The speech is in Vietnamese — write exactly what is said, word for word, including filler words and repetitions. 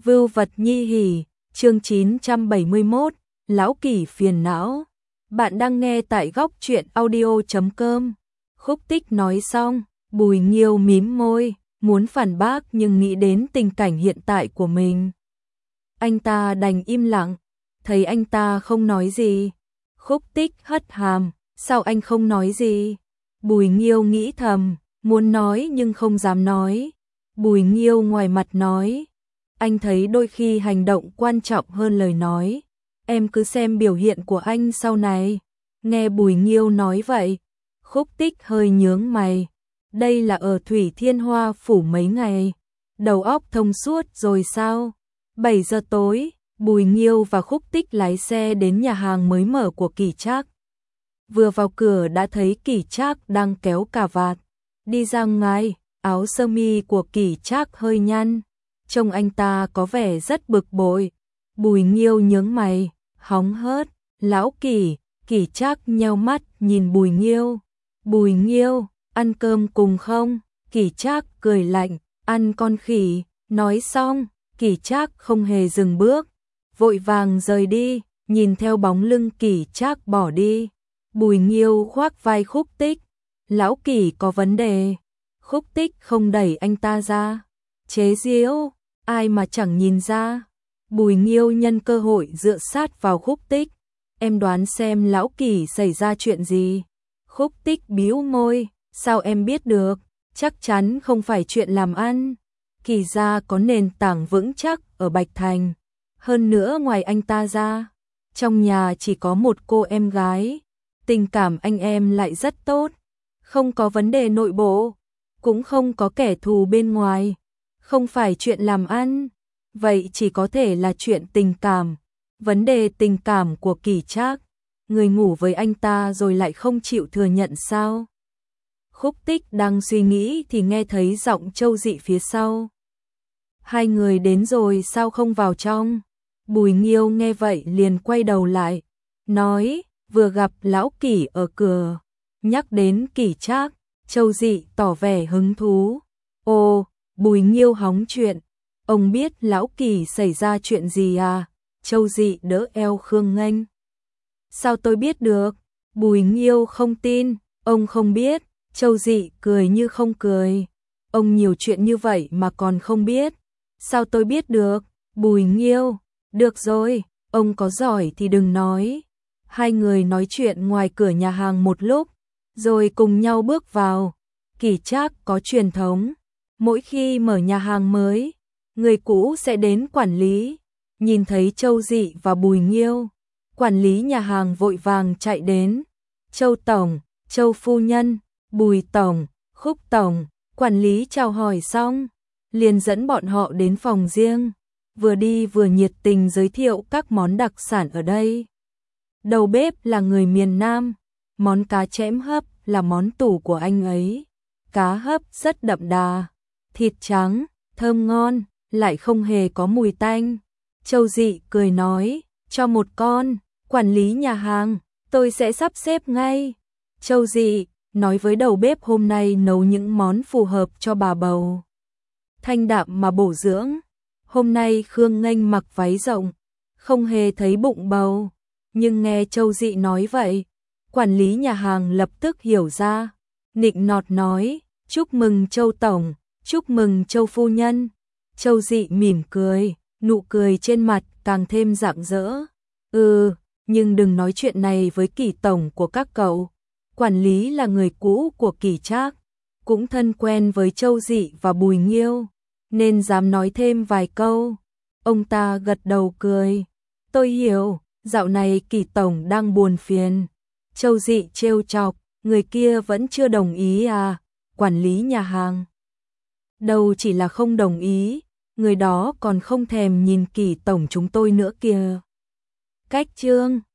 Vưu vật nhi hỉ, chương chín trăm bảy mươi mốt, Lão Kỷ phiền não. Bạn đang nghe tại góc truyện audio chấm com. Khúc Tích nói xong, Bùi Nghiêu mím môi, muốn phản bác nhưng nghĩ đến tình cảnh hiện tại của mình. Anh ta đành im lặng, thấy anh ta không nói gì. Khúc Tích hất hàm, sao anh không nói gì? Bùi Nghiêu nghĩ thầm, muốn nói nhưng không dám nói. Bùi Nghiêu ngoài mặt nói, anh thấy đôi khi hành động quan trọng hơn lời nói. Em cứ xem biểu hiện của anh sau này. Nghe Bùi Nghiêu nói vậy, Khúc Tích hơi nhướng mày. Đây là ở Thủy Thiên Hoa phủ mấy ngày, đầu óc thông suốt rồi sao? bảy giờ tối, Bùi Nghiêu và Khúc Tích lái xe đến nhà hàng mới mở của Kỷ Trác. Vừa vào cửa đã thấy Kỷ Trác đang kéo cà vạt đi ra ngoài, áo sơ mi của Kỷ Trác hơi nhăn, trông anh ta có vẻ rất bực bội. Bùi Nghiêu nhướng mày, hóng hớt, "Lão Kỷ." Kỷ Trác nheo mắt nhìn Bùi Nghiêu. "Bùi Nghiêu, ăn cơm cùng không?" Kỷ Trác cười lạnh, "Ăn con khỉ." Nói xong, Kỷ Trác không hề dừng bước, vội vàng rời đi. Nhìn theo bóng lưng Kỷ Trác bỏ đi, Bùi Nghiêu khoác vai Khúc Tích, "Lão Kỷ có vấn đề." Khúc Tích không đẩy anh ta ra, chế giễu, "Ai mà chẳng nhìn ra." Bùi Nghiêu nhân cơ hội dựa sát vào Khúc Tích, "Em đoán xem Lão Kỷ xảy ra chuyện gì." Khúc Tích bĩu môi, "Sao em biết được? Chắc chắn không phải chuyện làm ăn. Kỷ gia có nền tảng vững chắc ở Bạch Thành. Hơn nữa ngoài anh ta ra, trong nhà chỉ có một cô em gái. Tình cảm anh em lại rất tốt, không có vấn đề nội bộ, cũng không có kẻ thù bên ngoài. Không phải chuyện làm ăn, vậy chỉ có thể là chuyện tình cảm." Vấn đề tình cảm của Kỷ Trác, người ngủ với anh ta rồi lại không chịu thừa nhận sao? Khúc Tích đang suy nghĩ thì nghe thấy giọng Châu Dị phía sau. "Hai người đến rồi sao không vào trong?" Bùi Nghiêu nghe vậy liền quay đầu lại, nói, "Vừa gặp Lão Kỷ ở cửa." Nhắc đến Kỷ Trác, Châu Dị tỏ vẻ hứng thú. "Ồ." Bùi Nghiêu hóng chuyện, "Ông biết Lão Kỷ xảy ra chuyện gì à?" Châu Dị đỡ eo Khương Nghênh. "Sao tôi biết được?" Bùi Nghiêu không tin, "Ông không biết." Châu Dị cười như không cười, "Ông nhiều chuyện như vậy mà còn không biết. Sao tôi biết được?" Bùi Nghiêu, "Được rồi, ông có giỏi thì đừng nói." Hai người nói chuyện ngoài cửa nhà hàng một lúc, rồi cùng nhau bước vào. Kỷ Trác có truyền thống, mỗi khi mở nhà hàng mới, người cũ sẽ đến quản lý. Nhìn thấy Châu Dị và Bùi Nghiêu, quản lý nhà hàng vội vàng chạy đến. "Châu Tổng, Châu Phu Nhân, Bùi Tổng, Khúc Tổng." Quản lý chào hỏi xong, liền dẫn bọn họ đến phòng riêng, vừa đi vừa nhiệt tình giới thiệu các món đặc sản ở đây. Đầu bếp là người miền Nam, món cá chẽm hấp là món tủ của anh ấy. Cá hấp rất đậm đà, thịt trắng, thơm ngon, lại không hề có mùi tanh. Châu Dị cười nói, "Cho một con." Quản lý nhà hàng, "Tôi sẽ sắp xếp ngay." Châu Dị nói với đầu bếp hôm nay nấu những món phù hợp cho bà bầu, thanh đạm mà bổ dưỡng. Hôm nay Khương Nghênh mặc váy rộng, không hề thấy bụng bầu, nhưng nghe Châu Dị nói vậy, quản lý nhà hàng lập tức hiểu ra, nịnh nọt nói, "Chúc mừng Châu Tổng, chúc mừng Châu Phu Nhân." Châu Dị mỉm cười, nụ cười trên mặt càng thêm rạng rỡ. "Ừ, nhưng đừng nói chuyện này với Kỷ Tổng của các cậu." Quản lý là người cũ của Kỷ Trác, cũng thân quen với Châu Dị và Bùi Nghiêu, nên dám nói thêm vài câu. Ông ta gật đầu cười, "Tôi hiểu, dạo này Kỷ Tổng đang buồn phiền." Châu Dị trêu chọc, "Người kia vẫn chưa đồng ý à?" Quản lý nhà hàng, "Đâu chỉ là không đồng ý, người đó còn không thèm nhìn Kỷ Tổng chúng tôi nữa kìa." Cách chương